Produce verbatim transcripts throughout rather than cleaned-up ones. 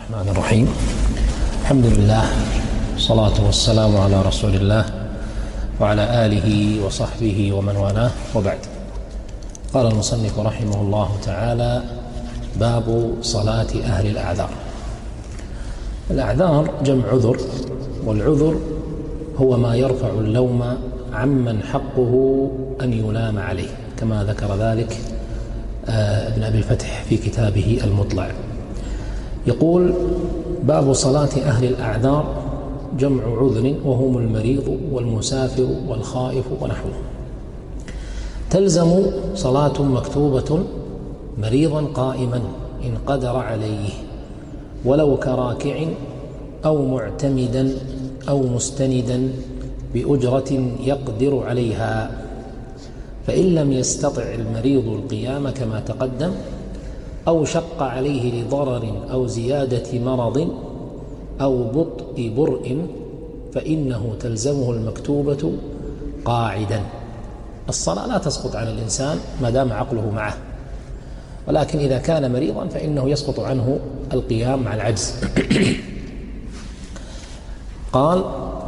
الرحمن الرحيم. الحمد لله والصلاة والسلام على رسول الله وعلى آله وصحبه ومن والاه، وبعد. قال المصنف رحمه الله تعالى: باب صلاة أهل الأعذار. الأعذار جمع عذر، والعذر هو ما يرفع اللوم عمن حقه أن يلام عليه، كما ذكر ذلك ابن أبي الفتح في كتابه المطلع. يقول: باب صلاة أهل الأعذار جمع عذر، وهم المريض والمسافر والخائف ونحوه. تلزم صلاة مكتوبة مريضا قائما إن قدر عليه، ولو كراكع أو معتمدا أو مستندا بأجرة يقدر عليها، فإن لم يستطع المريض القيام كما تقدم، أو شق عليه لضرر أو زيادة مرض أو بطء برء، فإنه تلزمه المكتوبة قاعدا. الصلاة لا تسقط عن الإنسان ما دام عقله معه، ولكن إذا كان مريضا فإنه يسقط عنه القيام مع العجز. قال: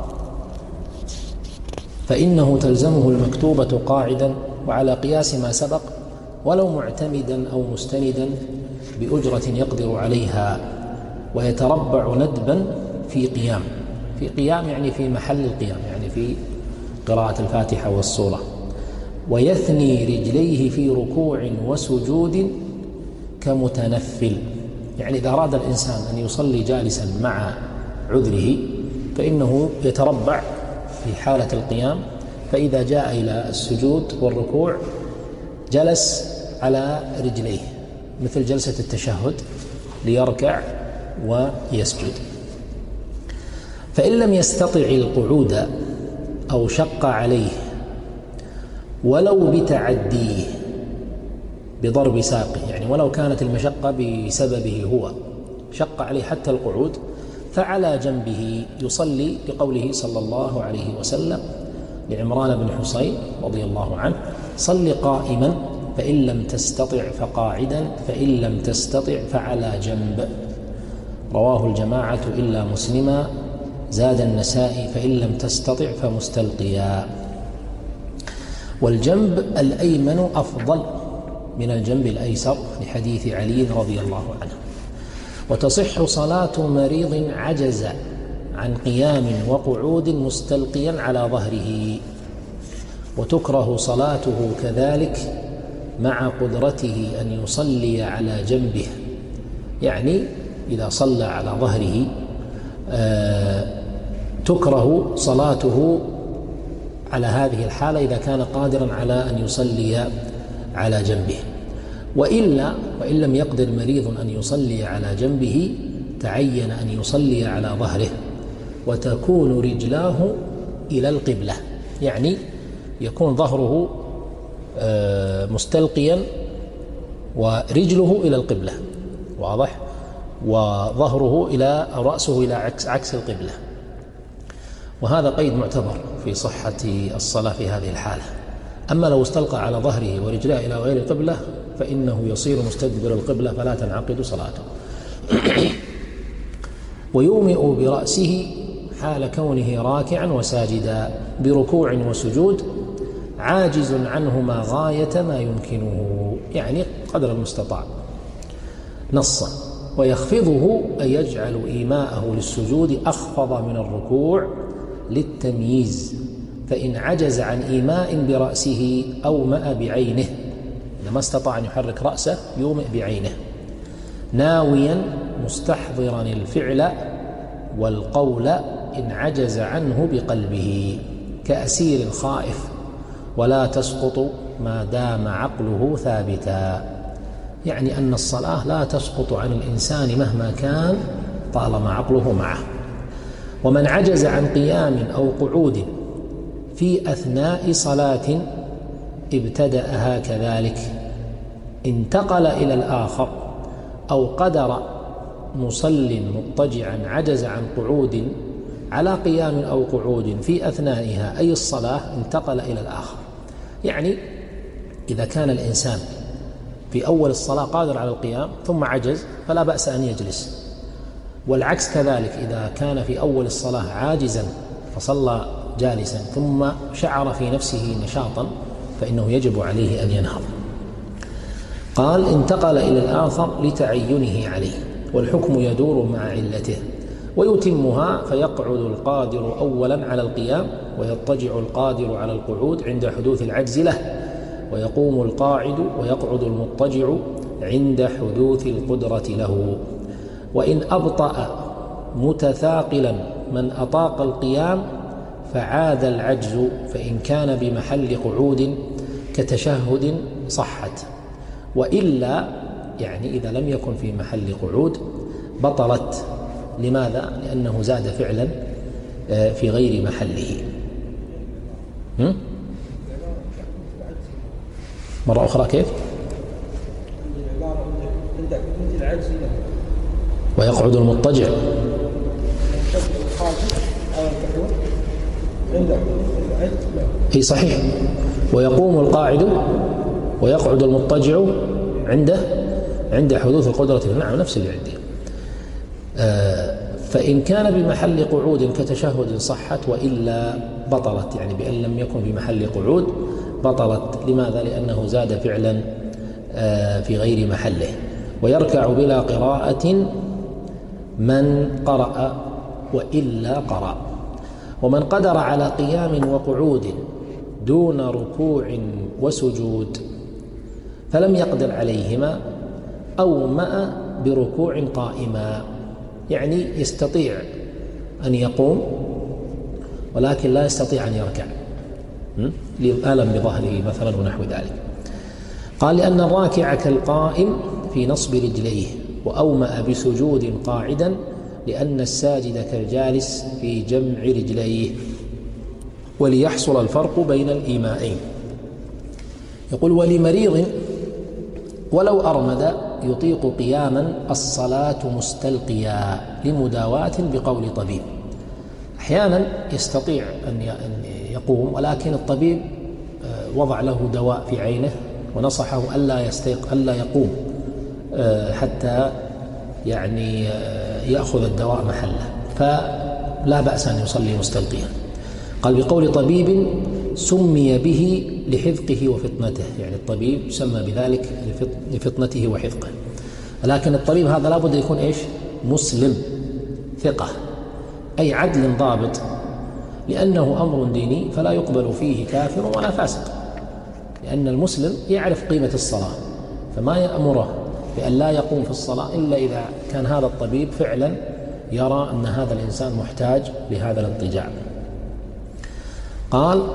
فإنه تلزمه المكتوبة قاعدا، وعلى قياس ما سبق، ولو معتمدا أو مستندا بأجرة يقدر عليها، ويتربع ندبا في قيام. في قيام يعني في محل القيام، يعني في قراءة الفاتحة والسورة. ويثني رجليه في ركوع وسجود كمتنفل، يعني إذا أراد الإنسان أن يصلي جالسا مع عذره فإنه يتربع في حالة القيام، فإذا جاء إلى السجود والركوع جلس على رجليه مثل جلسة التشهد ليركع ويسجد. فإن لم يستطع القعود أو شق عليه ولو بتعديه بضرب ساقه، يعني ولو كانت المشقة بسببه هو، شق عليه حتى القعود، فعلى جنبه يصلي، لقوله صلى الله عليه وسلم لعمران بن حصين رضي الله عنه: صل قائما فإن لم تستطع فقاعدا، فإن لم تستطع فعلى جنب. رواه الجماعة إلا مسلما. زاد النسائي: فإن لم تستطع فمستلقيا. والجنب الأيمن أفضل من الجنب الأيسر، لحديث علي رضي الله عنه. وتصح صلاة مريض عجز عن قيام وقعود مستلقيا على ظهره، وتكره صلاته كذلك مع قدرته أن يصلي على جنبه، يعني إذا صلى على ظهره آه تكره صلاته على هذه الحالة إذا كان قادرا على أن يصلي على جنبه. وإلا وإن لم يقدر مريض أن يصلي على جنبه تعين أن يصلي على ظهره، وتكون رجلاه إلى القبلة، يعني يكون ظهره مستلقيا ورجله إلى القبلة، واضح، وظهره إلى رأسه إلى عكس, عكس القبلة. وهذا قيد معتبر في صحة الصلاة في هذه الحالة. أما لو استلقى على ظهره ورجلاه إلى غير القبلة فإنه يصير مستدبر القبلة، فلا تنعقد صلاته. ويومئ برأسه حال كونه راكعا وساجدا بركوع وسجود، عاجز عنهما غاية ما يمكنه، يعني قدر المستطاع نصا. ويخفضه أن يجعل إيماءه للسجود أخفض من الركوع للتمييز، فإن عجز عن إيماء برأسه أومأ بعينه، إذا ما استطاع أن يحرك رأسه يومئ بعينه، ناويا مستحضرا الفعل والقول إن عجز عنه بقلبه، كأسير خائف، ولا تسقط ما دام عقله ثابتا، يعني أن الصلاة لا تسقط عن الإنسان مهما كان طالما عقله معه. ومن عجز عن قيام أو قعود في أثناء صلاة ابتدأها كذلك، انتقل إلى الآخر، أو قدر مصل مضطجعا عجز عن قعود على قيام أو قعود في أثنائها، أي الصلاة، انتقل إلى الآخر. يعني إذا كان الإنسان في أول الصلاة قادر على القيام ثم عجز فلا بأس أن يجلس، والعكس كذلك، إذا كان في أول الصلاة عاجزا فصلى جالسا ثم شعر في نفسه نشاطا فإنه يجب عليه أن ينهض. قال: انتقل إلى الآخر لتعينه عليه، والحكم يدور مع علته، ويتمها فيقعد القادر أولا على القيام، ويضطجع القادر على القعود عند حدوث العجز له، ويقوم القاعد ويقعد المضطجع عند حدوث القدرة له. وإن أبطأ متثاقلا من أطاق القيام فعاد العجز، فإن كان بمحل قعود كتشهد صحت، وإلا يعني إذا لم يكن في محل قعود بطلت. لماذا؟ لأنه زاد فعلا في غير محله. مرة أخرى كيف؟ ويقعد المضطجع هي صحيح، ويقوم القاعد ويقعد المضطجع عند عند حدوث القدرة. نعم، نفس اللي عندي. آه فإن كان بمحل قعود كتشهد صحت، وإلا بطلت، يعني بأن لم يكن بمحل قعود بطلت. لماذا؟ لأنه زاد فعلا آه في غير محله. ويركع بلا قراءة من قرأ وإلا قرأ. ومن قدر على قيام وقعود دون ركوع وسجود فلم يقدر عليهما أومأ بركوع قائما، يعني يستطيع أن يقوم ولكن لا يستطيع أن يركع لألم بظهره مثلا ونحو ذلك. قال: لأن الراكع كالقائم في نصب رجليه، وأومأ بسجود قاعدا، لأن الساجد كالجالس في جمع رجليه، وليحصل الفرق بين الإيمائين. يقول: ولمريض ولو أرمد يطيق قياما الصلاة مستلقيا لمداواة بقول طبيب. أحيانا يستطيع أن يقوم، ولكن الطبيب وضع له دواء في عينه ونصحه ألا يستيق ألا يقوم حتى يعني يأخذ الدواء محله، فلا بأس أن يصلي مستلقيا. قال: بقول طبيب سمي به لحذقه وفطنته، يعني الطبيب سمى بذلك لفطنته وحذقه، لكن الطبيب هذا لابد يكون إيش؟ مسلم ثقة، أي عدل ضابط، لأنه أمر ديني فلا يقبل فيه كافر ولا فاسق، لأن المسلم يعرف قيمة الصلاة، فما يأمره بأن لا يقوم في الصلاة إلا إذا كان هذا الطبيب فعلا يرى أن هذا الإنسان محتاج لهذا الاضطجاع. قال: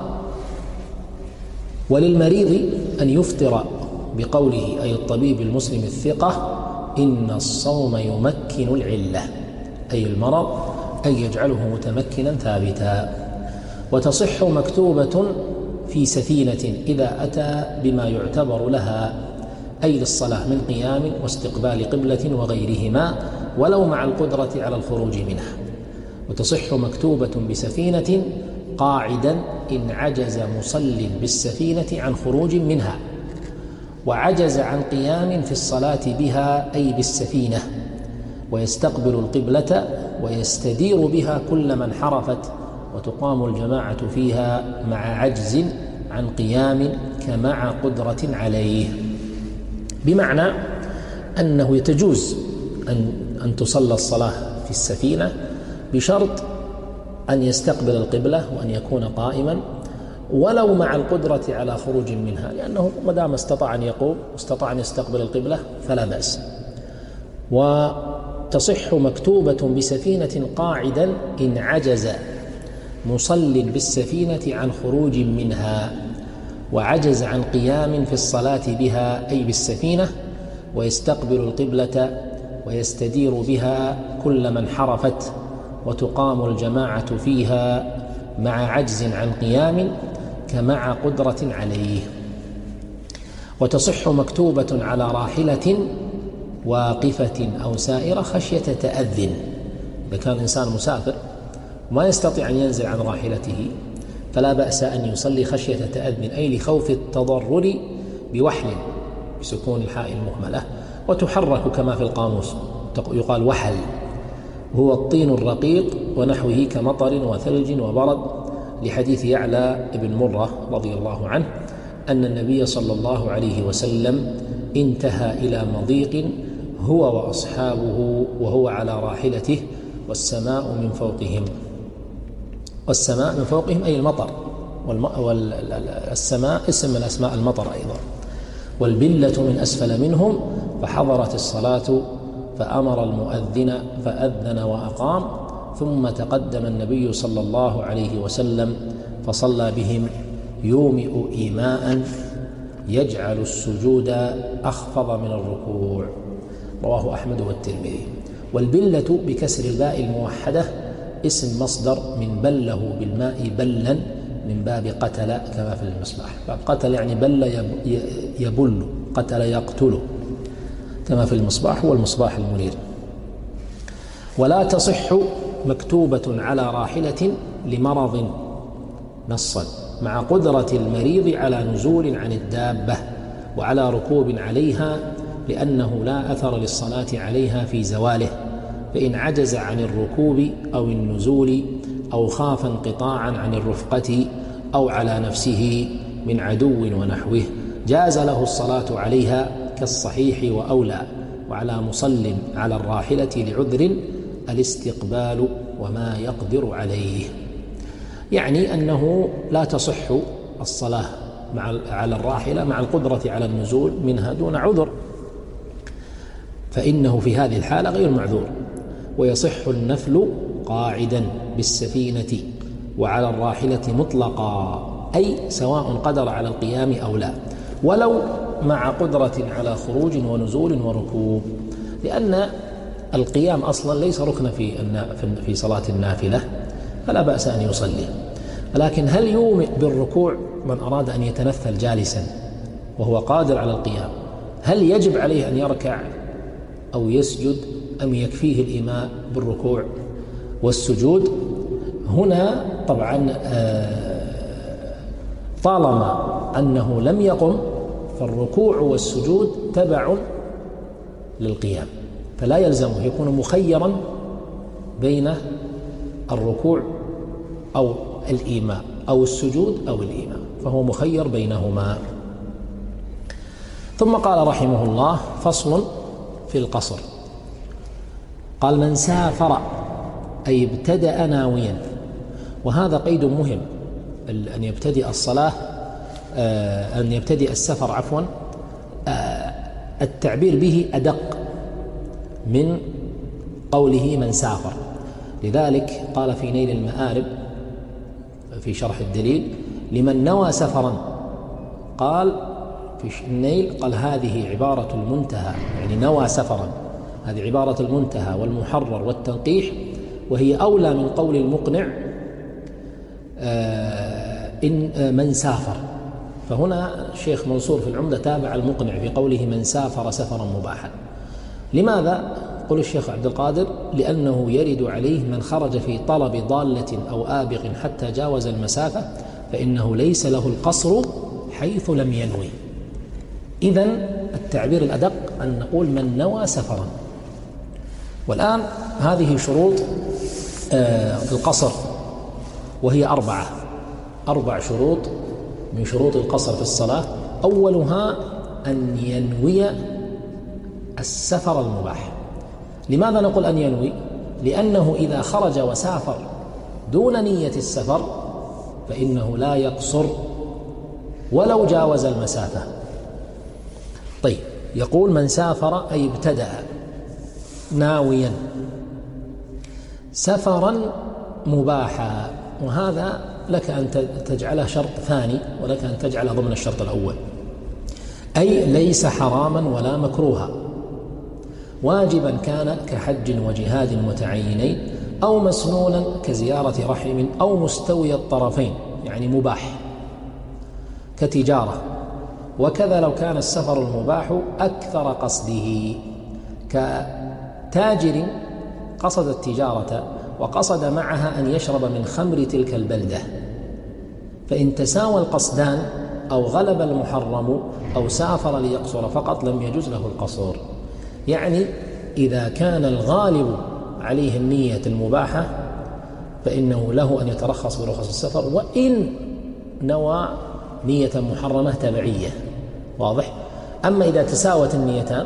وللمريض أن يفطر بقوله، أي الطبيب المسلم الثقة، إن الصوم يمكن العلة، أي المرض، أن يجعله متمكنا ثابتا. وتصح مكتوبة في سفينة إذا أتى بما يعتبر لها، أي للصلاة من قيام واستقبال قبلة وغيرهما، ولو مع القدرة على الخروج منها. وتصح مكتوبة بسفينة قاعدا إن عجز مصل بالسفينة عن خروج منها، وعجز عن قيام في الصلاة بها أي بالسفينة، ويستقبل القبلة ويستدير بها كل من حرفت، وتقام الجماعة فيها مع عجز عن قيام كمع قدرة عليه. بمعنى أنه يتجوز أن أن تصلى الصلاة في السفينة بشرط أن يستقبل القبلة وأن يكون قائما، ولو مع القدرة على خروج منها، لأنه ما دام استطاع أن يقوم واستطاع أن يستقبل القبلة فلا بأس. وتصح مكتوبة بسفينة قاعدا إن عجز مصل بالسفينة عن خروج منها، وعجز عن قيام في الصلاة بها أي بالسفينة، ويستقبل القبلة ويستدير بها كل من حرفت، وتقام الجماعة فيها مع عجز عن قيام كمع قدرة عليه. وتصح مكتوبة على راحلة واقفة أو سائرة خشية تأذن، إذا كان إنسان مسافر وما يستطيع أن ينزل عن راحلته فلا بأس أن يصلي خشية تأذن، أي لخوف التضرر بوحل بسكون الحاء المهملة، وتحرك كما في القاموس يقال وحل، هو الطين الرقيق ونحوه كمطر وثلج وبرد، لحديث يعلى بن مرة رضي الله عنه أن النبي صلى الله عليه وسلم انتهى إلى مضيق هو وأصحابه وهو على راحلته والسماء من فوقهم. والسماء من فوقهم أي المطر، والسماء اسم من أسماء المطر أيضا. والبلة من أسفل منهم، فحضرت الصلاة فأمر المؤذن فأذن وأقام، ثم تقدم النبي صلى الله عليه وسلم فصلى بهم يومئ إيماء يجعل السجود أخفض من الركوع، رواه أحمد والترمذي. والبلة بكسر الباء الموحدة اسم مصدر من بله بالماء بلا من باب قتل كما في المصباح. باب قتل يعني بل يبل، قتل يقتله كما في المصباح، هو المصباح المنير. ولا تصح مكتوبة على راحلة لمرض نصا، مع قدرة المريض على نزول عن الدابة وعلى ركوب عليها، لأنه لا أثر للصلاة عليها في زواله، فإن عجز عن الركوب أو النزول أو خاف انقطاعا عن الرفقة أو على نفسه من عدو ونحوه جاز له الصلاة عليها كالصحيح وأولى. وعلى مصل على الراحلة لعذر الاستقبال وما يقدر عليه، يعني أنه لا تصح الصلاة مع على الراحلة مع القدرة على النزول منها دون عذر، فإنه في هذه الحالة غير معذور. ويصح النفل قاعدا بالسفينة وعلى الراحلة مطلقا، أي سواء قدر على القيام أو لا، ولو مع قدرة على خروج ونزول وركوب، لأن القيام أصلا ليس ركنا في في صلاة النافلة، فلا بأس أن يصلي. لكن هل يومئ بالركوع من أراد أن يتنفل جالسا وهو قادر على القيام، هل يجب عليه أن يركع أو يسجد أم يكفيه الإيماء بالركوع والسجود؟ هنا طبعا طالما أنه لم يقم فالركوع والسجود تبع للقيام، فلا يلزمه، يكون مخيرا بين الركوع أو الإيماء أو السجود أو الإيماء، فهو مخير بينهما. ثم قال رحمه الله: فصل في القصر. قال: من سافر أي ابتدأ ناويا، وهذا قيد مهم، أن يبتدئ الصلاة أن يبتدئ السفر عفوا التعبير به أدق من قوله من سافر. لذلك قال في نيل المآرب في شرح الدليل: لمن نوى سفرا، قال في النيل قال هذه عبارة المنتهى، يعني نوى سفرا، هذه عبارة المنتهى والمحرر والتنقيح، وهي أولى من قول المقنع إن من سافر. فهنا الشيخ منصور في العمدة تابع المقنع في قوله من سافر سفرا مباحا. لماذا؟ قل الشيخ عبد القادر: لأنه يرد عليه من خرج في طلب ضالة أو آبق حتى جاوز المسافة، فإنه ليس له القصر حيث لم ينوي. إذن التعبير الأدق أن نقول من نوى سفرا. والآن هذه شروط القصر، وهي أربعة أربع شروط من شروط القصر في الصلاة. أولها أن ينوي السفر المباح. لماذا نقول أن ينوي؟ لأنه إذا خرج وسافر دون نية السفر فإنه لا يقصر ولو جاوز المسافة. طيب، يقول من سافر أي ابتدأ ناويا سفرا مباحا، وهذا لك أن تجعله شرط ثاني ولك أن تجعله ضمن الشرط الأول، أي ليس حراما ولا مكروها، واجبا كان كحج وجهاد متعينين، أو مسنونا كزيارة رحم، أو مستوي الطرفين يعني مباح كتجارة. وكذا لو كان السفر المباح أكثر قصده، كتاجر قصد التجارة وقصد معها أن يشرب من خمر تلك البلدة، فإن تساوى القصدان أو غلب المحرم أو سافر ليقصر فقط لم يجوز له القصر. يعني إذا كان الغالب عليه النية المباحة فإنه له أن يترخص برخص السفر، وإن نوى نية محرمة تبعية. واضح؟ أما إذا تساوت النيتان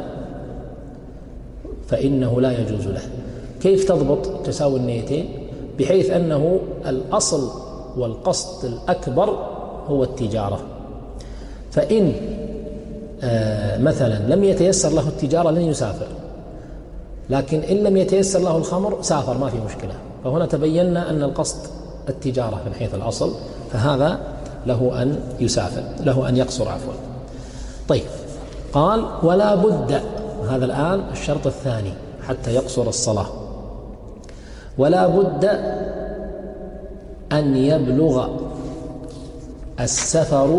فإنه لا يجوز له. كيف تضبط تساوي النيتين؟ بحيث أنه الأصل والقصد الأكبر هو التجارة، فإن آه مثلا لم يتيسر له التجارة لن يسافر، لكن إن لم يتيسر له الخمر سافر ما في مشكلة. فهنا تبينا أن القصد التجارة من حيث الأصل، فهذا له أن يسافر، له أن يقصر عفوا. طيب، قال ولا بد، هذا الآن الشرط الثاني حتى يقصر الصلاة، ولا بد أن يبلغ السفر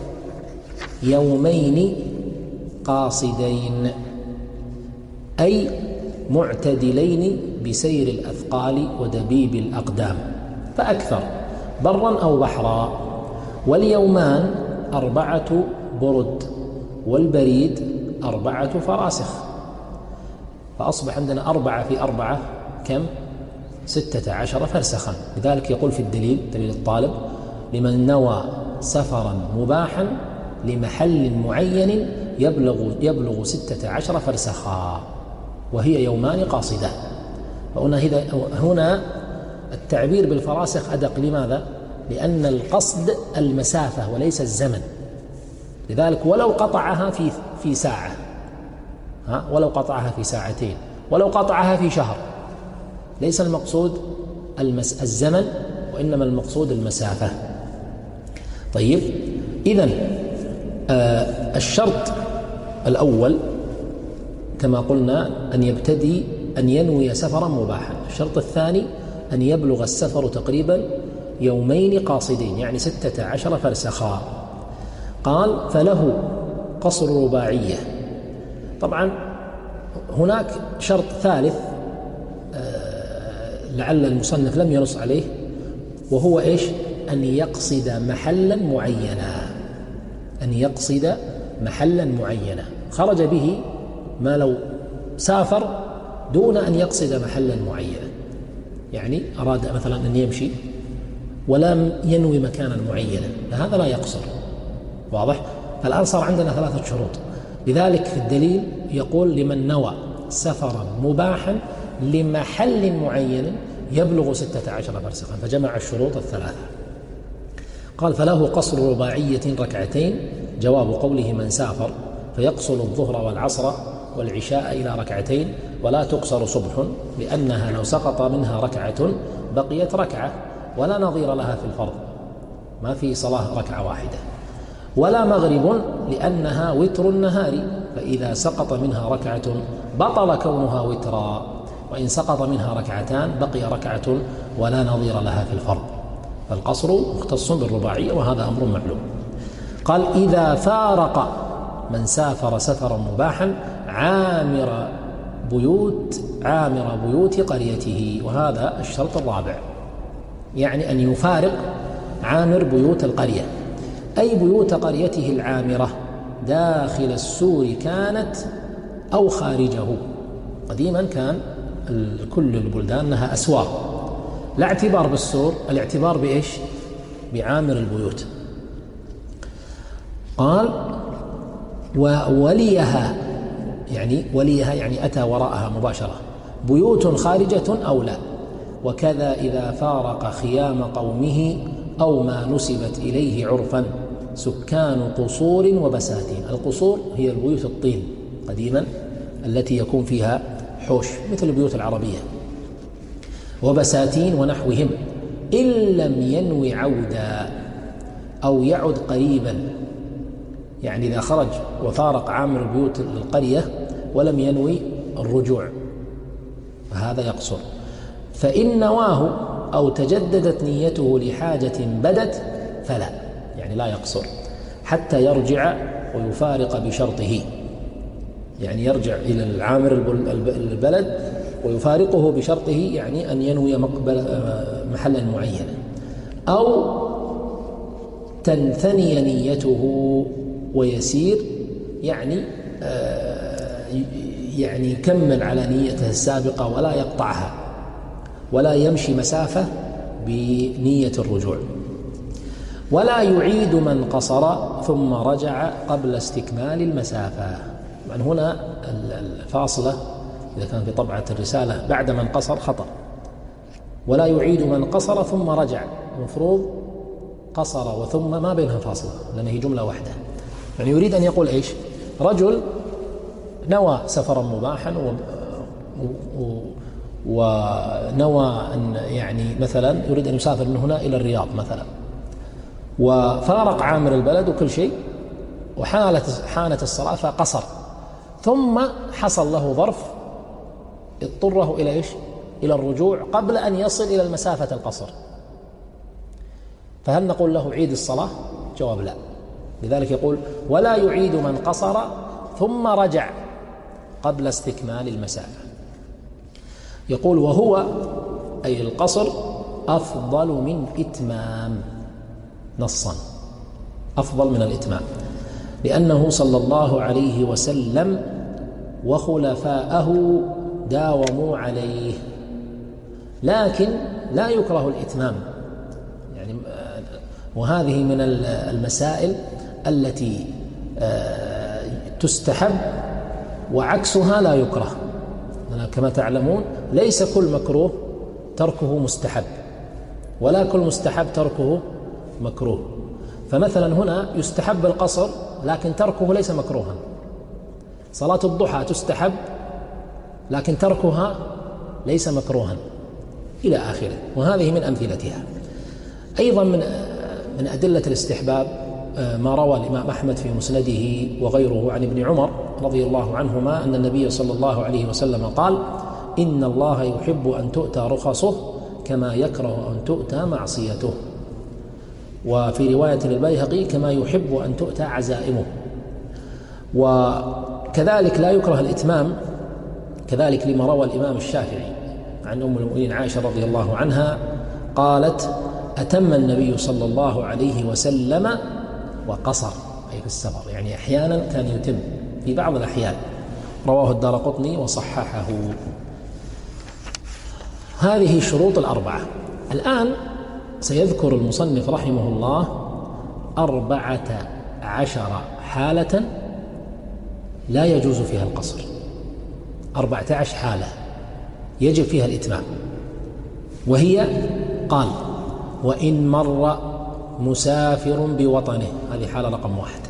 يومين قاصدين، أي معتدلين بسير الأثقال ودبيب الأقدام فأكثر، برا أو بحرا. واليومان أربعة برد، والبريد أربعة فراسخ، فأصبح عندنا أربعة في أربعة كم؟ ستة عشر فرسخا. لذلك يقول في الدليل، دليل الطالب: لمن نوى سفرا مباحا لمحل معين يبلغ, يبلغ ستة عشر فرسخا، وهي يومان قاصدة. فهنا هنا التعبير بالفراسخ أدق. لماذا؟ لأن القصد المسافة وليس الزمن. لذلك ولو قطعها في في ساعة، ها ولو قطعها في ساعتين، ولو قطعها في شهر، ليس المقصود المس الزمن، وإنما المقصود المسافة. طيب، إذن آه الشرط الأول كما قلنا أن يبتدي أن ينوي سفرا مباحا. الشرط الثاني أن يبلغ السفر تقريبا يومين قاصدين، يعني ستة عشر فرسخا. قال فله قصر رباعية. طبعا هناك شرط ثالث آه لعل المصنف لم ينص عليه، وهو إيش؟ أن يقصد محلا معينا، أن يقصد محلا معينا خرج به ما لو سافر دون أن يقصد محلا معينا. يعني أراد مثلا أن يمشي ولم ينوي مكانا معينا، فهذا لا يقصر. واضح؟ فالآن صار عندنا ثلاثة شروط. لذلك في الدليل يقول لمن نوى سفرا مباحا لمحل معين يبلغ ستة عشر فرسخا، فجمع الشروط الثلاثة. قال فله قصر رباعية ركعتين، جواب قوله من سافر فيقصر الظهر والعصر والعشاء إلى ركعتين، ولا تقصر صبح، لأنها لو سقط منها ركعة بقيت ركعة ولا نظير لها في الفرض، ما في صلاة ركعة واحدة. ولا مغرب، لأنها وتر النهار، فإذا سقط منها ركعة بطل كونها وترا، وإن سقط منها ركعتان بقي ركعة ولا نظير لها في الفرض. فالقصر مختص بالرباعية، وهذا أمر معلوم. قال إذا فارق من سافر سفرا مباحا عامر بيوت عامر بيوت قريته، وهذا الشرط الرابع، يعني أن يفارق عامر بيوت القرية، أي بيوت قريته العامرة داخل السور كانت أو خارجه. قديما كان كل البلدان لها أسوار، لا اعتبار بالسور، الاعتبار بإيش؟ بعامر البيوت. قال ووليها، يعني وليها يعني أتى وراءها مباشرة، بيوت خارجة أو لا. وكذا إذا فارق خيام قومه أو ما نسبت إليه عرفا سكان قصور وبساتين. القصور هي البيوت الطين قديما التي يكون فيها حوش مثل البيوت العربية، وبساتين ونحوهم، إن لم ينوي عودا أو يعد قريبا. يعني إذا خرج وفارق عامر بيوت القرية ولم ينوي الرجوع فهذا يقصر. فإن نواه أو تجددت نيته لحاجة بدت فلا، يعني لا يقصر حتى يرجع ويفارق بشرطه، يعني يرجع إلى العامر البلد ويفارقه بشرطه، يعني أن ينوي مقبل محلا معينا، أو تنثني نيته ويسير، يعني يعني يكمل على نيته السابقة ولا يقطعها، ولا يمشي مسافة بنية الرجوع، ولا يعيد من قصر ثم رجع قبل استكمال المسافة. يعني هنا الفاصلة إذا كان في طبعة الرسالة بعد من قصر خطأ، ولا يعيد من قصر ثم رجع، المفروض قصر وثم ما بينها فاصلة لأنه هي جملة واحدة. يعني يريد أن يقول إيش؟ رجل نوى سفرا مباحا و... و... ونوى أن يعني مثلا يريد أن يسافر من هنا إلى الرياض مثلا، وفارق عامر البلد وكل شيء، وحالت حانت الصلاة فقصر، ثم حصل له ظرف اضطره إلى إيش؟ إلى الرجوع قبل أن يصل إلى المسافة القصر، فهل نقول له عيد الصلاة؟ جواب لا. لذلك يقول ولا يعيد من قصر ثم رجع قبل استكمال المسافة. يقول وهو أي القصر أفضل من إتمام، نصا أفضل من الإتمام، لأنه صلى الله عليه وسلم وخلفاءه داوموا عليه، لكن لا يكره الإتمام. يعني وهذه من المسائل التي تستحب وعكسها لا يكره. كما تعلمون ليس كل مكروه تركه مستحب، ولا كل مستحب تركه مكروه. فمثلا هنا يستحب القصر لكن تركه ليس مكروها، صلاة الضحى تستحب لكن تركها ليس مكروها، إلى آخره. وهذه من أمثلتها. أيضا من من أدلة الاستحباب ما روى الإمام أحمد في مسنده وغيره عن ابن عمر رضي الله عنهما أن النبي صلى الله عليه وسلم قال إن الله يحب أن تؤتى رخصه كما يكره أن تؤتى معصيته، وفي رواية للبيهقي كما يحب أن تؤتى عزائمه. وكذلك لا يكره الإتمام كذلك لما روى الإمام الشافعي عن أم المؤمنين عائشة رضي الله عنها قالت أتم النبي صلى الله عليه وسلم وقصر، أي في السفر، يعني أحيانا كان يتم في بعض الأحيان. رواه الدارقطني وصححه. هذه الشروط الأربعة. الآن سيذكر المصنف رحمه الله أربعة عشر حالة لا يجوز فيها القصر، أربعة عشر حالة يجب فيها الإتمام، وهي قال وإن مر مسافر بوطنه، هذه حالة رقم واحد،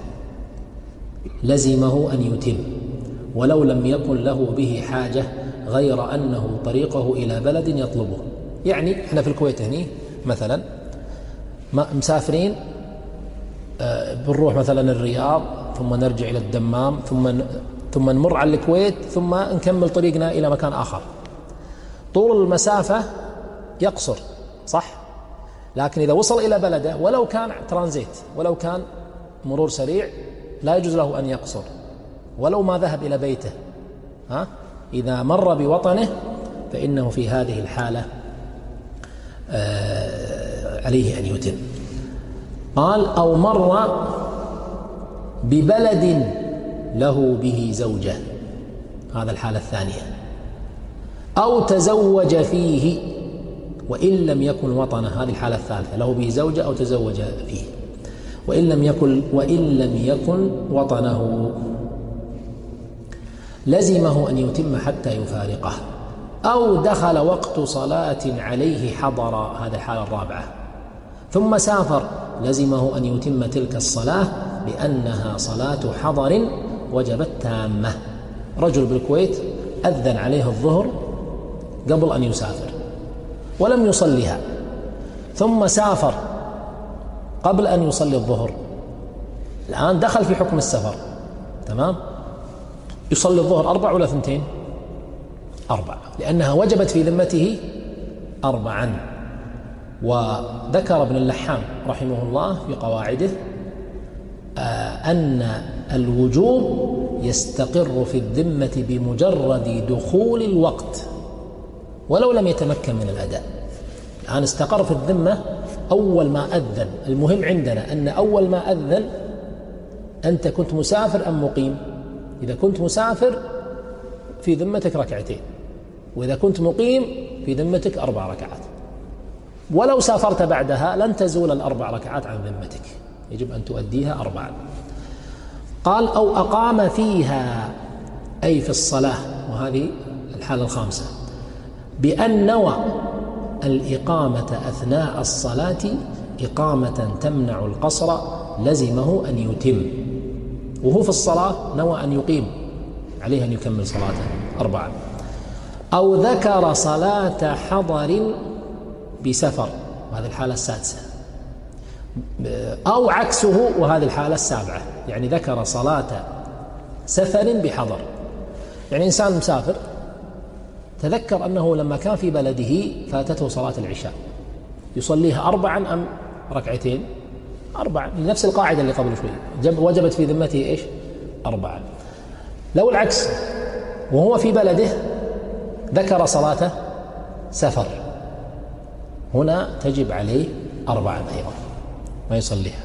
لزمه أن يتم ولو لم يكن له به حاجة غير أنه طريقه إلى بلد يطلبه. يعني احنا في الكويت هنا مثلا مسافرين، بنروح مثلا الرياض ثم نرجع إلى الدمام ثم ثم نمر على الكويت ثم نكمل طريقنا إلى مكان آخر. طول المسافة يقصر صح، لكن إذا وصل إلى بلده ولو كان ترانزيت ولو كان مرور سريع لا يجوز له أن يقصر ولو ما ذهب إلى بيته. ها؟ إذا مر بوطنه فإنه في هذه الحالة آه عليه أن يتم. قال أو مر ببلد له به زوجة، هذا الحالة الثانية، أو تزوج فيه وإن لم يكن وطنه، هذه الحالة الثالثة، له به زوجة أو تزوج فيه وإن لم يكن وإن لم يكن وطنه، لزمه أن يتم حتى يفارقه. أو دخل وقت صلاة عليه حضر، هذه الحالة الرابعة، ثم سافر، لزمه أن يتم تلك الصلاة لأنها صلاة حضر وجبت تامة. رجل بالكويت أذن عليه الظهر قبل أن يسافر ولم يصليها، ثم سافر قبل أن يصلي الظهر، الآن دخل في حكم السفر، تمام؟ يصلي الظهر أربع ولا ثنتين؟ أربع، لأنها وجبت في ذمته أربعا. وذكر ابن اللحام رحمه الله في قواعده آه أن الوجوب يستقر في الذمة بمجرد دخول الوقت ولو لم يتمكن من الأداء. الآن استقر في الذمة أول ما أذن. المهم عندنا أن أول ما أذن أنت كنت مسافر أم مقيم؟ إذا كنت مسافر في ذمتك ركعتين، وإذا كنت مقيم في ذمتك أربع ركعات، ولو سافرت بعدها لن تزول الأربع ركعات عن ذمتك، يجب أن تؤديها أربعا. قال أو أقام فيها أي في الصلاة، وهذه الحالة الخامسة، بأن نوى الإقامة أثناء الصلاة إقامة تمنع القصر لزمه أن يتم، وهو في الصلاة نوى أن يقيم، عليه أن يكمل صلاته أربعا. أو ذكر صلاة حضر بسفر، وهذه الحالة السادسة، أو عكسه، وهذه الحالة السابعة، يعني ذكر صلاة سفر بحضر، يعني إنسان مسافر تذكر أنه لما كان في بلده فاتته صلاة العشاء، يصليها أربعا أم ركعتين؟ أربعا، لنفس القاعدة اللي قبل شوي، وجبت في ذمته إيش؟ أربعا. لو العكس، وهو في بلده ذكر صلاة سفر، هنا تجب عليه أربعا أيضا، ما يصليها.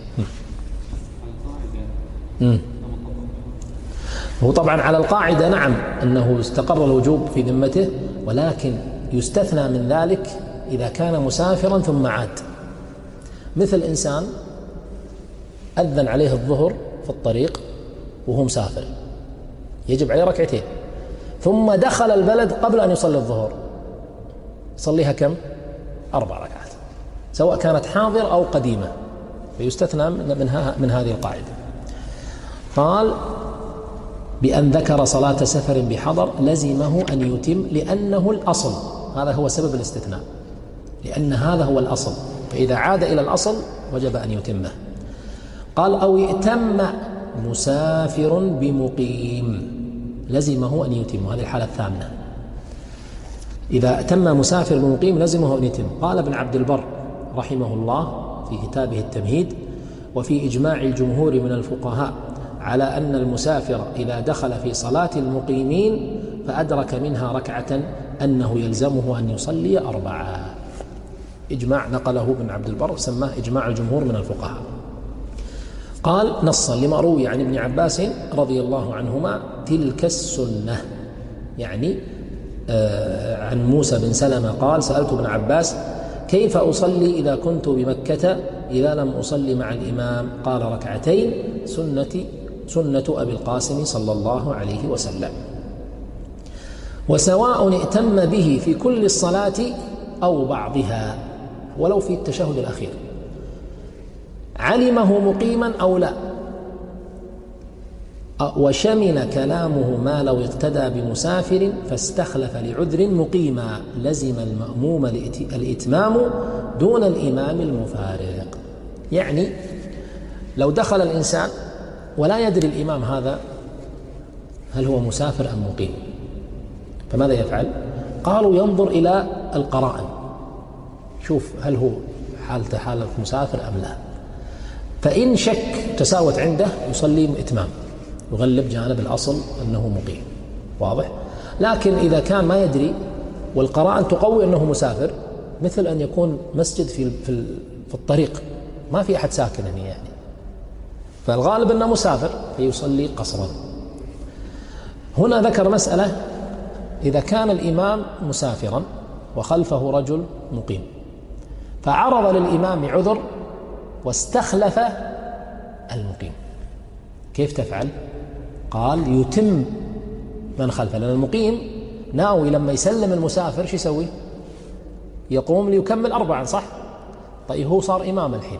مم. هو طبعا على القاعدة نعم أنه استقر الوجوب في ذمته، ولكن يستثنى من ذلك إذا كان مسافرا ثم عاد، مثل إنسان أذن عليه الظهر في الطريق وهو مسافر، يجب عليه ركعتين، ثم دخل البلد قبل أن يصلي الظهر، صليها كم؟ أربع ركعات، سواء كانت حاضر أو قديمة، فيستثنى منها من هذه القاعدة. قال بأن ذكر صلاة سفر بحضر لزمه أن يتم، لأنه الأصل، هذا هو سبب الاستثناء، لأن هذا هو الأصل، فإذا عاد إلى الأصل وجب أن يتمه. قال أو ائتم مسافر بمقيم لزمه أن يتم، هذه الحالة الثامنة، إذا ائتم مسافر بمقيم لزمه أن يتم. قال ابن عبد البر رحمه الله في كتابه التمهيد: وفي إجماع الجمهور من الفقهاء على أن المسافر إذا دخل في صلاة المقيمين فأدرك منها ركعة أنه يلزمه أن يصلي أربعة. إجماع نقله ابن عبد البر، سماه إجماع الجمهور من الفقهاء. قال نصا لما روي عن ابن عباس رضي الله عنهما: تلك السنة، يعني آه عن موسى بن سلمة قال: سألت ابن عباس كيف أصلي إذا كنت بمكة إذا لم أصلي مع الإمام؟ قال: ركعتين، سنة سنة أبي القاسم صلى الله عليه وسلم. وسواء ائتم به في كل الصلاة أو بعضها، ولو في التشهد الأخير، علمه مقيما أو لا، وشمل كلامه ما لو اقتدى بمسافر فاستخلف لعذر مقيما لزم المأموم الإتمام دون الإمام المفارق. يعني لو دخل الإنسان ولا يدري الإمام هذا هل هو مسافر أم مقيم، فماذا يفعل؟ قالوا ينظر إلى القرائن، شوف هل هو حالته حالة مسافر أم لا، فإن شك تساوت عنده يصلي إتمام، يغلب جانب الأصل أنه مقيم، واضح؟ لكن إذا كان ما يدري والقرائن تقوي أنه مسافر، مثل أن يكون مسجد في في الطريق ما في أحد ساكن هنا يعني، فالغالب أنه مسافر فيصلي قصرا. هنا ذكر مسألة: إذا كان الإمام مسافرا وخلفه رجل مقيم، فعرض للإمام عذر واستخلف المقيم، كيف تفعل؟ قال يتم من خلفه، لأن المقيم ناوي لما يسلم المسافر شو يسوي؟ يقوم ليكمل أربعا، صح؟ طيب هو صار إمام الحين،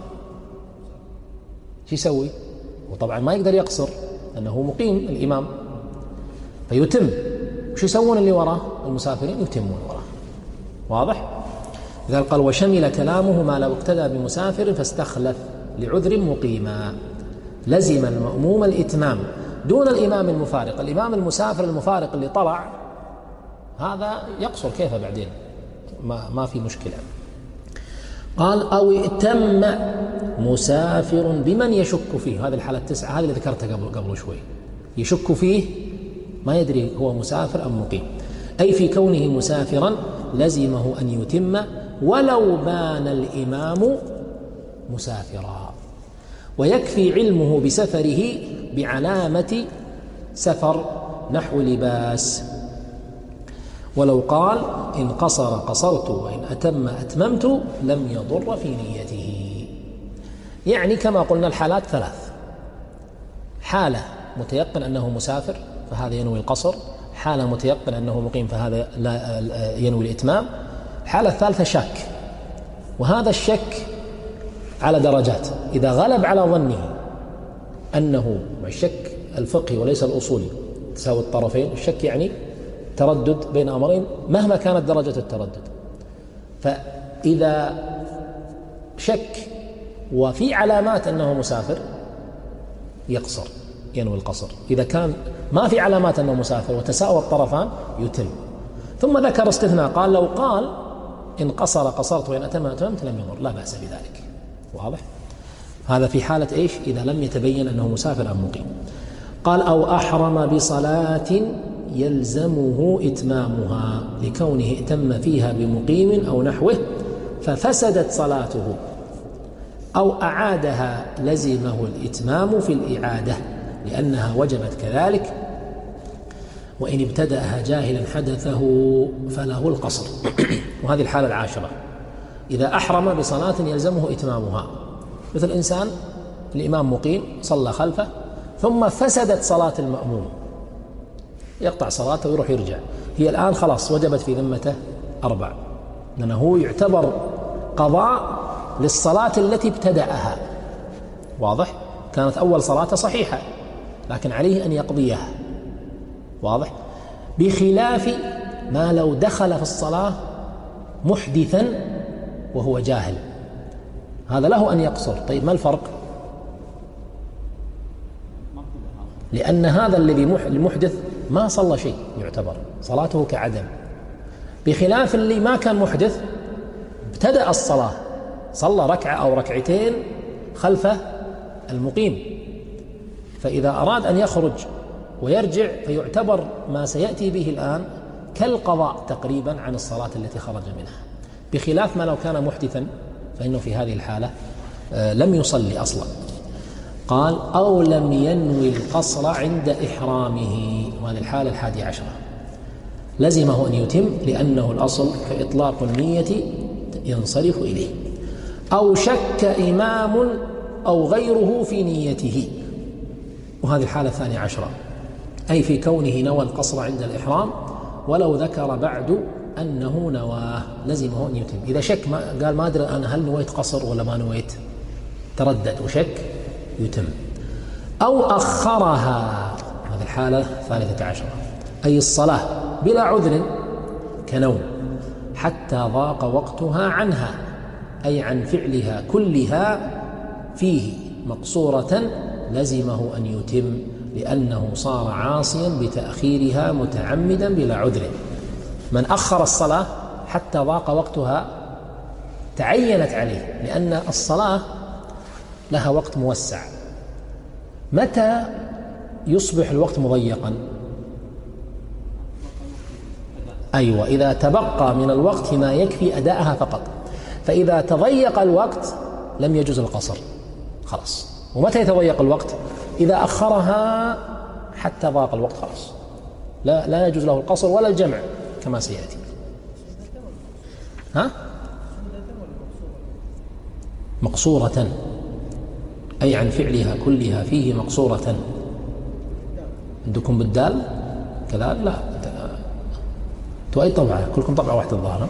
شو يسوي؟ وطبعا ما يقدر يقصر لأنه مقيم الإمام، فيتم. شو يسوون اللي وراه المسافرين؟ يتمون وراه، واضح؟ إذا قال وشمل كلامه ما لو اقتدى بمسافر فاستخلف لعذر مقيما لزم المأموم الإتمام دون الإمام المفارق. الإمام المسافر المفارق اللي طلع هذا يقصر كيف بعدين، ما, ما في مشكلة. قال أو ائتم مسافر بمن يشك فيه، هذه الحالة التسعة، هذه اللي ذكرتها قبل قبل شوي، يشك فيه ما يدري هو مسافر أم مقيم، أي في كونه مسافرا لزمه أن يتم ولو بان الإمام مسافرا، ويكفي علمه بسفره بعلامة سفر نحو لباس ولو قال إن قصر قصرت وإن أتم أتممت لم يضر في نيته. يعني كما قلنا الحالات ثلاث: حالة متيقن أنه مسافر فهذا ينوي القصر، حالة متيقن أنه مقيم فهذا لا ينوي الإتمام، الحالة الثالثة شك، وهذا الشك على درجات. إذا غلب على ظنه أنه مع الشك الفقهي وليس الأصولي تساوي الطرفين، الشك يعني تردد بين أمرين مهما كانت درجة التردد، فإذا شك وفي علامات أنه مسافر يقصر ينوي القصر، إذا كان ما في علامات أنه مسافر وتساوى الطرفان يتم. ثم ذكر استثناء قال لو قال إن قصر قصرت وإن أتم أتممت لم يضر، لا بأس بذلك. واضح؟ هذا في حالة إيش؟ إذا لم يتبين أنه مسافر أم مقيم. قال أو أحرم بصلاة يلزمه إتمامها لكونه ائتم فيها بمقيم أو نحوه ففسدت صلاته، أو أعادها لزمه الإتمام في الإعادة لأنها وجبت كذلك، وإن ابتدأها جاهلا حدثه فله القصر. وهذه الحالة العاشرة: إذا أحرم بصلاة يلزمه إتمامها، مثل إنسان الإمام مقيم صلى خلفه ثم فسدت صلاة المأموم، يقطع صلاته ويروح يرجع، هي الآن خلاص وجبت في ذمته أربع، لأنه يعتبر قضاء للصلاة التي ابتدأها. واضح؟ كانت أول صلاة صحيحة لكن عليه أن يقضيها. واضح؟ بخلاف ما لو دخل في الصلاة محدثا وهو جاهل، هذا له أن يقصر. طيب ما الفرق؟ لأن هذا الذي المحدث ما صلى شيء يعتبر صلاته كعدم، بخلاف اللي ما كان محدث ابتدأ الصلاة صلى ركعة أو ركعتين خلف المقيم، فإذا أراد أن يخرج ويرجع فيعتبر ما سيأتي به الآن كالقضاء تقريبا عن الصلاة التي خرج منها، بخلاف ما لو كان محدثا فإنه في هذه الحالة لم يصلي أصلا. قال أو لم ينوي القصر عند إحرامه، وهذه الحالة الحادي عشرة لزمه أن يتم لأنه الأصل كإطلاق النية ينصرف إليه. أو شك إمام أو غيره في نيته، وهذه الحالة الثانية عشرة أي في كونه نوى القصر عند الإحرام ولو ذكر بعد أنه نواه لزمه أن يتم. إذا شك ما قال ما أدري أنا هل نويت قصر ولا ما نويت، تردد وشك، يتم. أو أخرها، هذه الحالة الثالثة عشرة أي الصلاة بلا عذر كنوم حتى ضاق وقتها عنها أي عن فعلها كلها فيه مقصورة لزمه أن يتم لأنه صار عاصيا بتأخيرها متعمدا بلا عذر. من أخر الصلاة حتى ضاق وقتها تعينت عليه، لأن الصلاة لها وقت موسع. متى يصبح الوقت مضيقا؟ أيوة، إذا تبقى من الوقت ما يكفي أداءها فقط، فإذا تضيق الوقت لم يجوز القصر خلاص. ومتى يتضيق الوقت؟ إذا أخرها حتى ضاق الوقت خلاص لا, لا يجوز له القصر ولا الجمع كما سيأتي. ها؟ مقصورة أي عن فعلها كلها فيه مقصورة. عندكم بالدال كذلك؟ لا، تو أي طبعة؟ كلكم طبعة واحدة الظاهرة.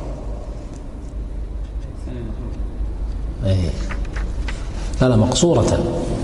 أيه. لا لا مقصورة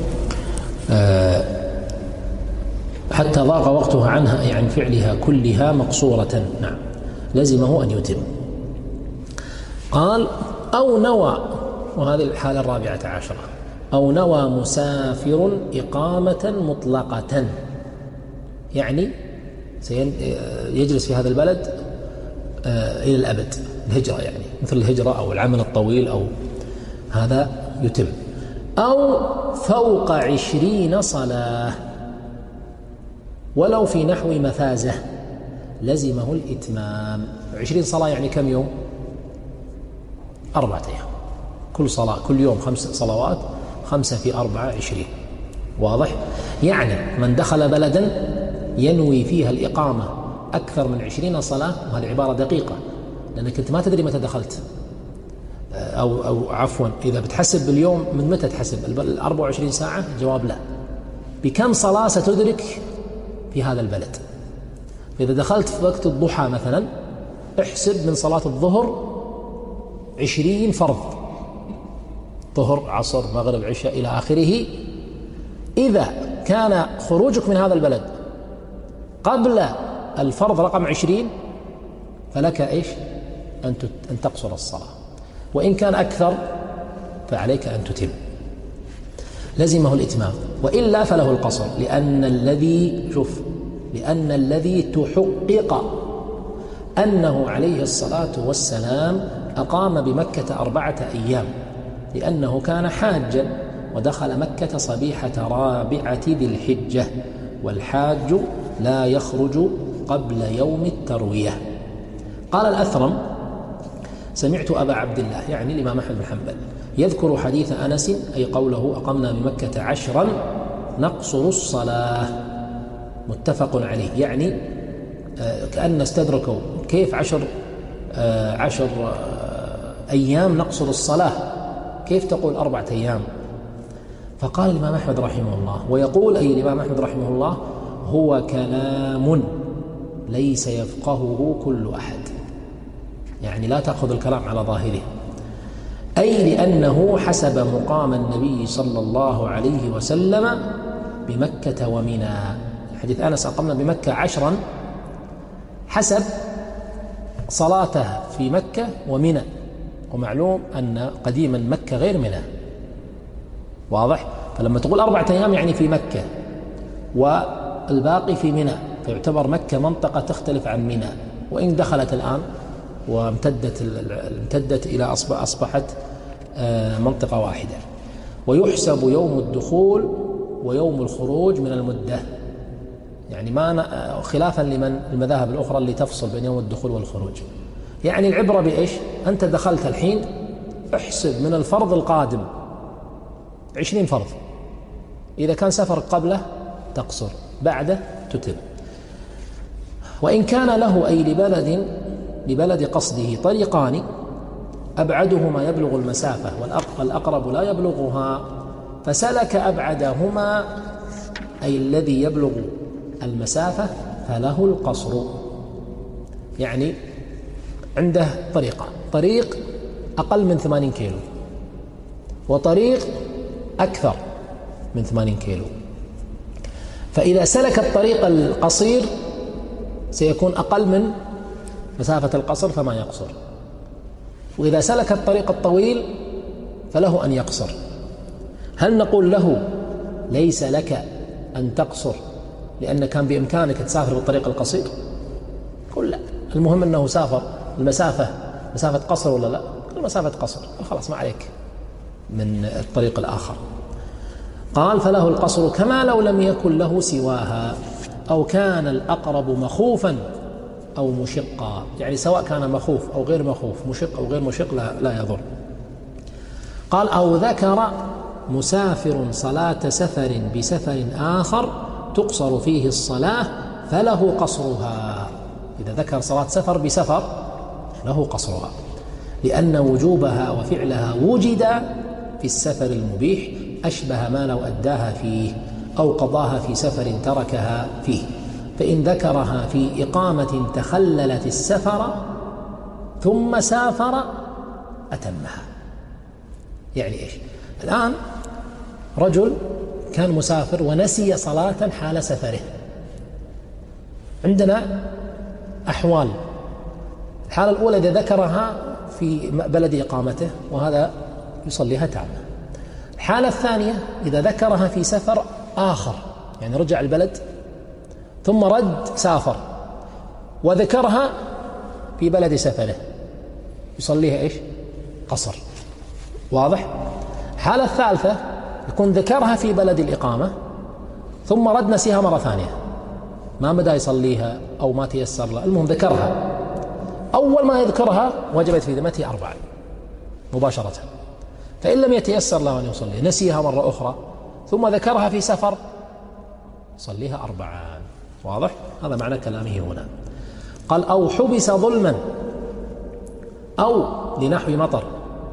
أه حتى ضاق وقتها عنها أي عن فعلها كلها مقصورة. نعم لزمه أن يتم. قال أو نوى، وهذه الحالة الرابعة عشرة، أو نوى مسافر إقامة مطلقة، يعني يجلس في هذا البلد إلى الأبد، الهجرة يعني مثل الهجرة أو العمل الطويل أو هذا يتم. أو فوق عشرين صلاة ولو في نحو مفازة لزمه الإتمام. عشرين صلاة يعني كم يوم؟ أربعة أيام، كل صلاة كل يوم خمس صلوات، خمسة في أربعة عشرين. واضح؟ يعني من دخل بلدا ينوي فيها الإقامة أكثر من عشرين صلاة، وهذه عبارة دقيقة لأنك أنت ما تدري متى دخلت، أو, أو عفوا إذا بتحسب باليوم من متى تحسب؟ الأربع وعشرين ساعة؟ الجواب لا، بكم صلاة ستدرك في هذا البلد. فإذا دخلت في وقت الضحى مثلا احسب من صلاة الظهر عشرين فرض، ظهر عصر مغرب عشاء إلى آخره. إذا كان خروجك من هذا البلد قبل الفرض رقم عشرين فلك إيش؟ أن تقصر الصلاة، وإن كان أكثر فعليك أن تتم، لزمه الإتمام، وإلا فله القصر، لأن الذي شوف لأن الذي تحقق أنه عليه الصلاة والسلام أقام بمكة أربعة أيام، لأنه كان حاجا ودخل مكة صبيحة رابعة ذي الحجة، والحاج لا يخرج قبل يوم التروية. قال الأثرم: سمعت أبا عبد الله يعني الإمام أحمد بن حنبل يذكر حديث أنس، أي قوله: أقمنا بمكة عشرا نقصر الصلاة، متفق عليه، يعني كأن استدركوا كيف عشر عشر أيام نقصر الصلاة، كيف تقول أربعة أيام؟ فقال الإمام أحمد رحمه الله، ويقول أي الإمام أحمد رحمه الله: هو كلام ليس يفقهه كل أحد، يعني لا تأخذ الكلام على ظاهره، أي لأنه حسب مقام النبي صلى الله عليه وسلم بمكة ومنى. حديث أنس: أقمنا بمكة عشرا، حسب صلاتها في مكة ومنى، ومعلوم أن قديما مكة غير منى، واضح؟ فلما تقول أربعة أيام يعني في مكة والباقي في منى، فيعتبر مكة منطقة تختلف عن منى، وإن دخلت الآن وامتدت امتدت إلى أصبحت منطقة واحدة. ويحسب يوم الدخول ويوم الخروج من المدة، يعني ما خلافا لمن المذاهب الأخرى اللي تفصل بين يوم الدخول والخروج. يعني العبرة بإيش؟ أنت دخلت الحين، احسب من الفرض القادم عشرين فرض، إذا كان سفر قبله تقصر، بعده تتم. وإن كان له أي لبلد لبلد قصده طريقان، أبعدهما يبلغ المسافة والأقرب لا يبلغها، فسلك أبعدهما أي الذي يبلغ المسافة فله القصر. يعني عنده طريقة، طريق أقل من ثمانين كيلو وطريق أكثر من ثمانين كيلو، فإذا سلك الطريق القصير سيكون أقل من مسافة القصر فما يقصر، وإذا سلك الطريق الطويل فله أن يقصر. هل نقول له ليس لك أن تقصر لأن كان بإمكانك تسافر بالطريق القصير؟ قل لا، المهم أنه سافر المسافة مسافة قصر ولا لا؟ المسافة قصر، خلاص ما عليك من الطريق الآخر. قال: فله القصر كما لو لم يكن له سواها، أو كان الأقرب مخوفا أو مشقا، يعني سواء كان مخوف أو غير مخوف، مشق أو غير مشق لا, لا يضر. قال: أو ذكر مسافر صلاة سفر بسفر آخر تقصر فيه الصلاة فله قصرها. إذا ذكر صلاة سفر بسفر له قصرها، لأن وجوبها وفعلها وجد في السفر المبيح، أشبه ما لو أداها فيه أو قضاها في سفر تركها فيه، فإن ذكرها في إقامة تخللت السفر ثم سافر أتمها. يعني إيش؟ الآن رجل كان مسافر ونسي صلاة حال سفره. عندنا أحوال، الحالة الأولى إذا ذكرها في بلد إقامته وهذا يصليها تامة. الحالة الثانية إذا ذكرها في سفر آخر، يعني رجع البلد ثم رد سافر وذكرها في بلد سفره، يصليها إيش؟ قصر، واضح؟ الحالة الثالثة يكون ذكرها في بلد الإقامة ثم رد نسيها مرة ثانية، ما مدى يصليها أو ما تيسر له، المهم ذكرها، أول ما يذكرها وجبت في ذمته أربعا مباشرة، فإن لم يتيسر له أن يصلي نسيها مرة أخرى ثم ذكرها في سفر صليها أربعا، واضح؟ هذا معنى كلامه هنا. قال أو حبس ظلما أو لنحو مطر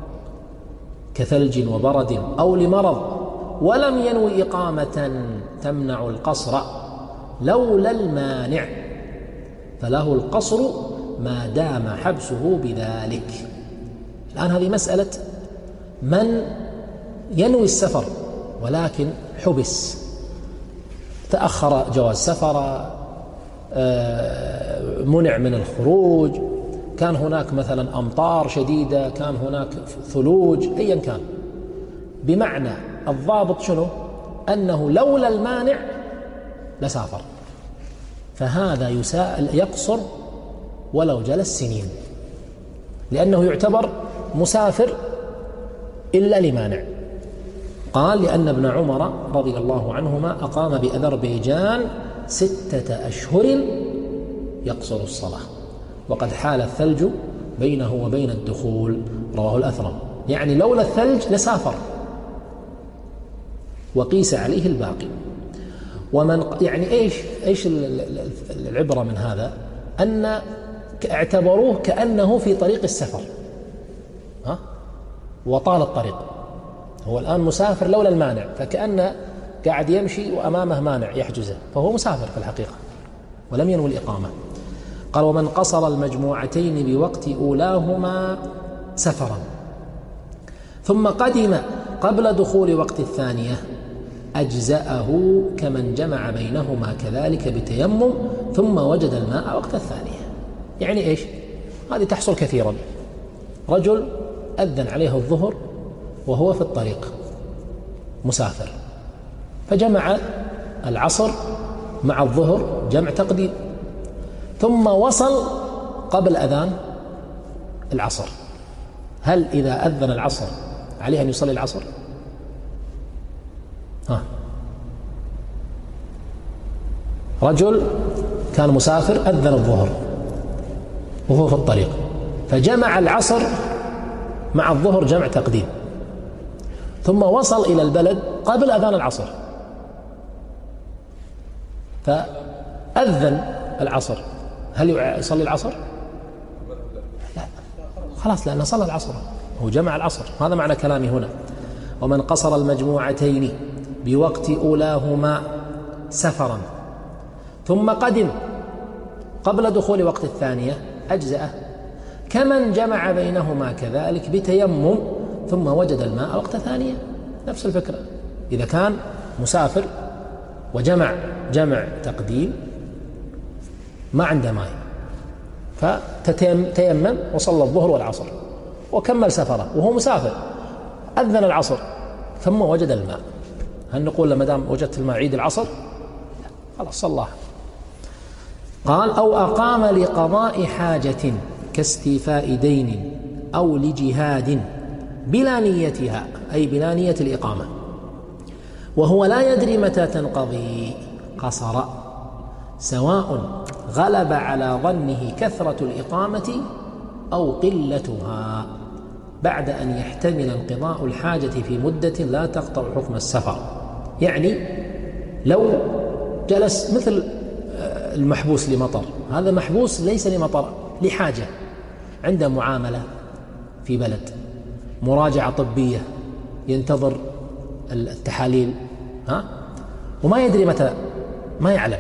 كثلج وبرد أو لمرض ولم ينوي إقامة تمنع القصر لولا المانع فله القصر ما دام حبسه بذلك. الآن هذه مسألة من ينوي السفر ولكن حبس، تأخر جواز سفر، منع من الخروج، كان هناك مثلا أمطار شديدة، كان هناك ثلوج، أيا كان، بمعنى الضابط شنو؟ أنه لولا المانع لسافر، فهذا يقصر ولو جلس سنين، لأنه يعتبر مسافر إلا لمانع. قال لأن ابن عمر رضي الله عنهما أقام بأذربيجان ستة أشهر يقصر الصلاة وقد حال الثلج بينه وبين الدخول، رواه الأثرم، يعني لولا الثلج لسافر وقيس عليه الباقي. ومن يعني إيش إيش العبرة من هذا؟ أن اعتبروه كأنه في طريق السفر، ها، وطال الطريق، هو الآن مسافر لولا المانع، فكأنه قاعد يمشي وأمامه مانع يحجزه، فهو مسافر في الحقيقة ولم ينوي الإقامة. قال ومن قصر المجموعتين بوقت أولاهما سفرا ثم قدم قبل دخول وقت الثانية أجزأه كمن جمع بينهما كذلك بتيمم ثم وجد الماء وقت الثانية. يعني إيش؟ هذه تحصل كثيرا، رجل أذن عليه الظهر وهو في الطريق مسافر، فجمع العصر مع الظهر جمع تقديم، ثم وصل قبل أذان العصر، هل إذا أذن العصر عليه أن يصلي العصر؟ ها، رجل كان مسافر أذن الظهر وهو في الطريق، فجمع العصر مع الظهر جمع تقديم، ثم وصل إلى البلد قبل أذان العصر، فأذن العصر، هل يصلي العصر؟ لا، خلاص، لأنه صلى العصر، هو جمع العصر. هذا معنى كلامي هنا. ومن قصر المجموعتين بوقت أولاهما سفرا ثم قدم قبل دخول وقت الثانية أجزأه كمن جمع بينهما كذلك بتيمم ثم وجد الماء وقت ثانية، نفس الفكرة. إذا كان مسافر وجمع جمع تقديم ما عنده ماء فتيمم وصلى الظهر والعصر وكمل سفره وهو مسافر، أذن العصر ثم وجد الماء، هل نقول لما دام وجدت الماء عيد العصر؟ خلاص صلاها. قال أو أقام لقضاء حاجة كاستيفاء دين أو لجهاد بلا نيتها، أي بلا نية الإقامة، وهو لا يدري متى تنقضي، قصر سواء غلب على ظنه كثرة الإقامة أو قلتها بعد أن يحتمل انقضاء الحاجة في مدة لا تقطع حكم السفر. يعني لو جلس مثل المحبوس لمطر، هذا محبوس ليس لمطر، لحاجة، عنده معاملة في بلد، مراجعة طبية، ينتظر التحاليل، ها، وما يدري متى، ما يعلم،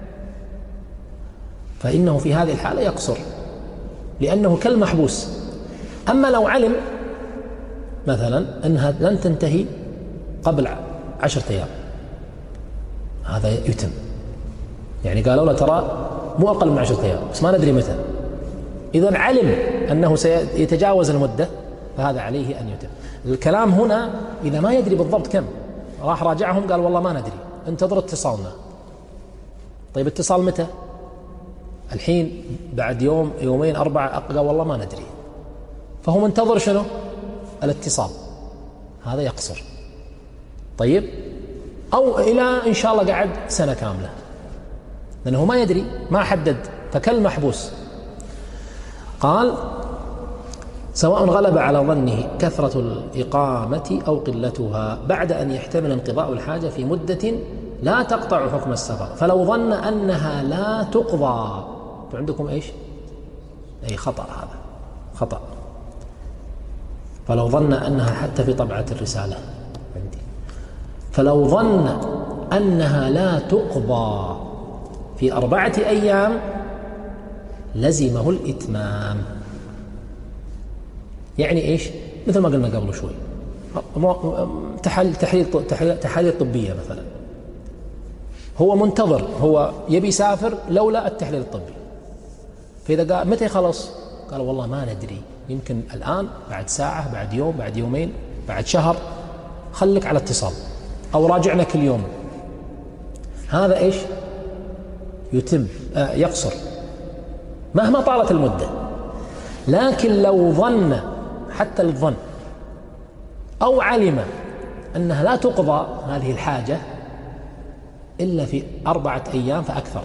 فإنه في هذه الحالة يقصر لأنه كالمحبوس. أما لو علم مثلا أنها لن تنتهي قبل عشرة أيام، هذا يتم، يعني قالوا له ترى مو أقل من عشرة أيام بس ما ندري متى، إذن علم أنه سيتجاوز المدة فهذا عليه أن يتم. الكلام هنا إذا ما يدري بالضبط كم، راح راجعهم قال والله ما ندري، انتظر اتصالنا. طيب اتصال متى؟ الحين بعد يوم يومين أربعة، قال والله ما ندري، فهو منتظر شنو؟ الاتصال، هذا يقصر. طيب، أو إلى إن شاء الله قعد سنة كاملة لأنه ما يدري، ما حدد، فكالمحبوس. قال سواء غلب على ظنه كثرة الإقامة أو قلتها بعد أن يحتمل انقضاء الحاجة في مدة لا تقطع حكم السفر، فلو ظن أنها لا تقضى عندكم إيش؟ أي خطأ، هذا خطأ. فلو ظن أنها حتى في طبعة الرسالة عندي، فلو ظن أنها لا تقضى في أربعة أيام لزمه الإتمام. يعني إيش؟ مثل ما قلنا قبل شوي، تحاليل تحاليل طبية مثلا، هو منتظر، هو يبي يسافر لولا التحليل الطبي، فإذا قال متى خلص؟ قال والله ما ندري، يمكن الآن، بعد ساعة، بعد يوم، بعد يومين، بعد شهر، خلك على اتصال أو راجعنا كل يوم. هذا إيش؟ يتم آه يقصر مهما طالت المدة. لكن لو ظن، حتى الظن أو علم أنها لا تقضى هذه الحاجة إلا في أربعة أيام فأكثر،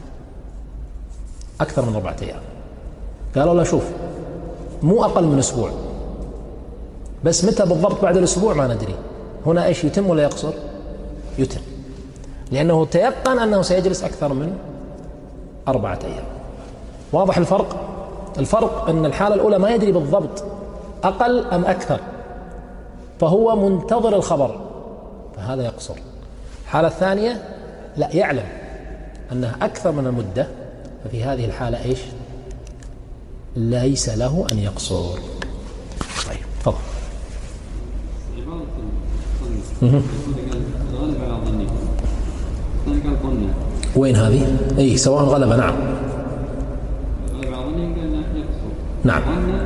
أكثر من أربعة أيام، قالوا لا شوف مو أقل من أسبوع، بس متى بالضبط بعد الأسبوع ما ندري. هنا إيش؟ يتم ولا يقصر؟ يتم، لأنه تيقن أنه سيجلس أكثر من أربعة أيام. واضح الفرق؟ الفرق أن الحالة الأولى ما يدري بالضبط أقل أم أكثر، فهو منتظر الخبر، فهذا يقصر. الحالة الثانية لا، يعلم أنها أكثر من المدة، ففي هذه الحالة إيش؟ ليس له أن يقصر. طيب تفضل. غلب على ظني، قال ظنه وين هذه؟ أي سواء غلب، نعم غلب على ظني قال يقصر، نعم.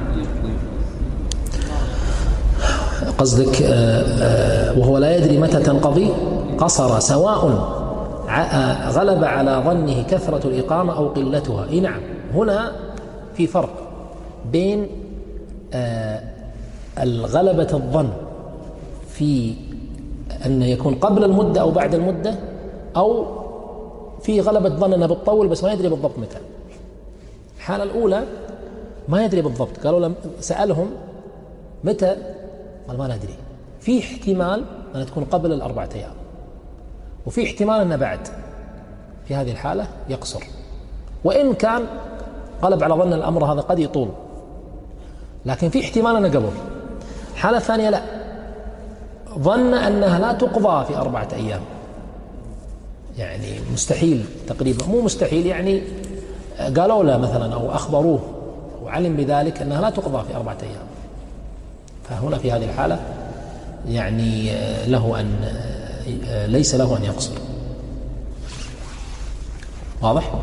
قصدك آآ آآ وهو لا يدري متى تنقضي قصر، سواء غلب على ظنه كثرة الإقامة أو قلتها. إيه نعم، هنا في فرق بين الغلبة الظن في أن يكون قبل المدة أو بعد المدة، أو في غلبة ظن أنها بتطول بس ما يدري بالضبط متى. الحالة الأولى ما يدري بالضبط، قالوا لهم سألهم متى، قال ما ندري، في احتمال أن تكون قبل الأربعة أيام، وفي احتمال أن بعد. في هذه الحالة يقصر، وإن كان غلب على ظن الأمر هذا قد يطول، لكن في احتمال أنه قبل. الحالة الثانية لا، ظن أنها لا تقضى في أربعة أيام، يعني مستحيل تقريبا، مو مستحيل يعني قالوا له مثلا أو أخبروه وعلم بذلك أنها لا تقضى في أربعة أيام، فهنا في هذه الحالة يعني له أن ليس له أن يقصر. واضح؟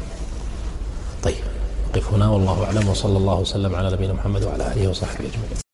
طيب نقف هنا، والله أعلم، وصلى الله وسلم على نبينا محمد وعلى آله وصحبه أجمعين.